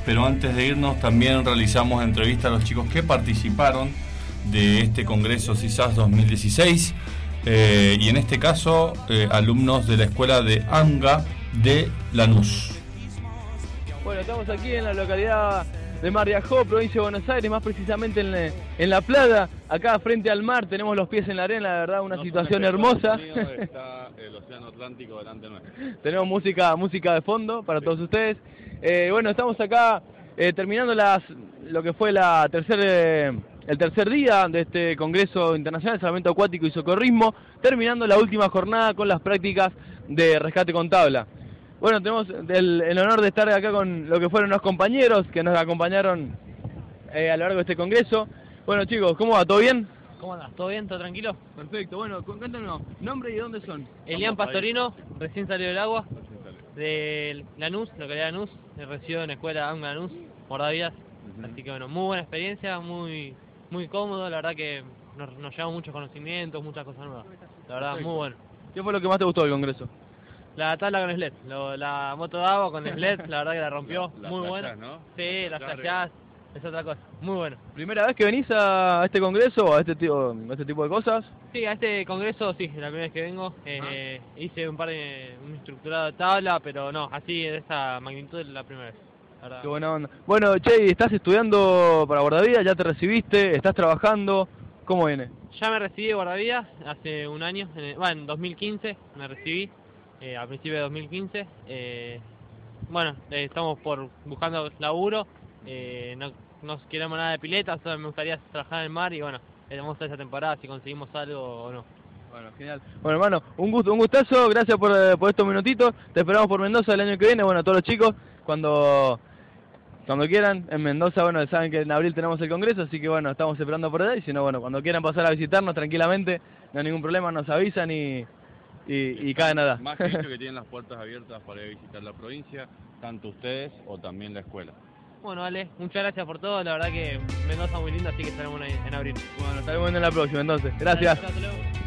pero antes de irnos también realizamos entrevista a los chicos que participaron de este Congreso CISAS 2016 y en este caso alumnos de la escuela de ANGA de Lanús. Bueno, estamos aquí en la localidad de Mar de Ajó, provincia de Buenos Aires, más precisamente en la playa, acá frente al mar, tenemos los pies en la arena, la verdad una situación hermosa. Está el océano Atlántico delante nuestro. Tenemos música de fondo para todos ustedes. Bueno, estamos acá terminando lo que fue el tercer día de este Congreso Internacional de Salvamento Acuático y Socorrismo, terminando la última jornada con las prácticas de rescate con tabla. Bueno, tenemos el honor de estar acá con lo que fueron los compañeros que nos acompañaron a lo largo de este congreso. Bueno chicos, ¿cómo va? ¿Todo bien? ¿Cómo andas? ¿Todo bien? ¿Todo tranquilo? Perfecto, bueno, cuéntanos, nombre y dónde son. Elian Pastorino, recién salió del agua, de Lanús, localidad de Lanús, resido en la escuela ANGA Lanús, Mordavidas. Así que bueno, muy buena experiencia, muy cómodo, la verdad que nos llevamos muchos conocimientos, muchas cosas nuevas. La verdad, Perfecto. muy bueno. ¿Qué fue lo que más te gustó del congreso? La tabla con sled, la moto de agua con sled, la verdad que la rompió, muy buena. ¿No? Sí, las flasheadas, es otra cosa, muy bueno. ¿Primera vez que venís a este congreso o a este tipo de cosas? Sí, a este congreso sí, es la primera vez que vengo. Hice un instructorado de tabla, pero no, así de esa magnitud es la primera vez. La verdad. Qué buena onda. Bueno, Che, ¿estás estudiando para guardavidas? ¿Ya te recibiste? ¿Estás trabajando? ¿Cómo viene? Ya me recibí de guardavidas hace un año, en 2015 me recibí, a principios de 2015. Bueno, estamos buscando laburo, no queremos nada de pileta, solo me gustaría trabajar en el mar y bueno, vamos a esa temporada si conseguimos algo o no. Bueno, genial. Bueno, hermano, un gustazo, gracias por estos minutitos. Te esperamos por Mendoza el año que viene. Bueno, a todos los chicos, cuando quieran, en Mendoza, bueno, saben que en abril tenemos el congreso, así que bueno, estamos esperando por ahí. Si no, bueno, cuando quieran pasar a visitarnos tranquilamente, no hay ningún problema, nos avisan y caen nada. Más que dicho que tienen las puertas abiertas para ir a visitar la provincia, tanto ustedes o también la escuela. Bueno, Ale, muchas gracias por todo, la verdad que Mendoza muy lindo, así que estaremos en abril. Bueno, estaremos viendo en la próxima entonces. Gracias. Hasta luego.